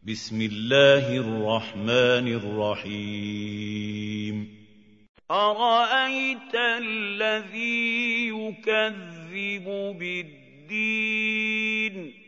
بسم الله الرحمن الرحيم أرأيت الذي يكذب بالدين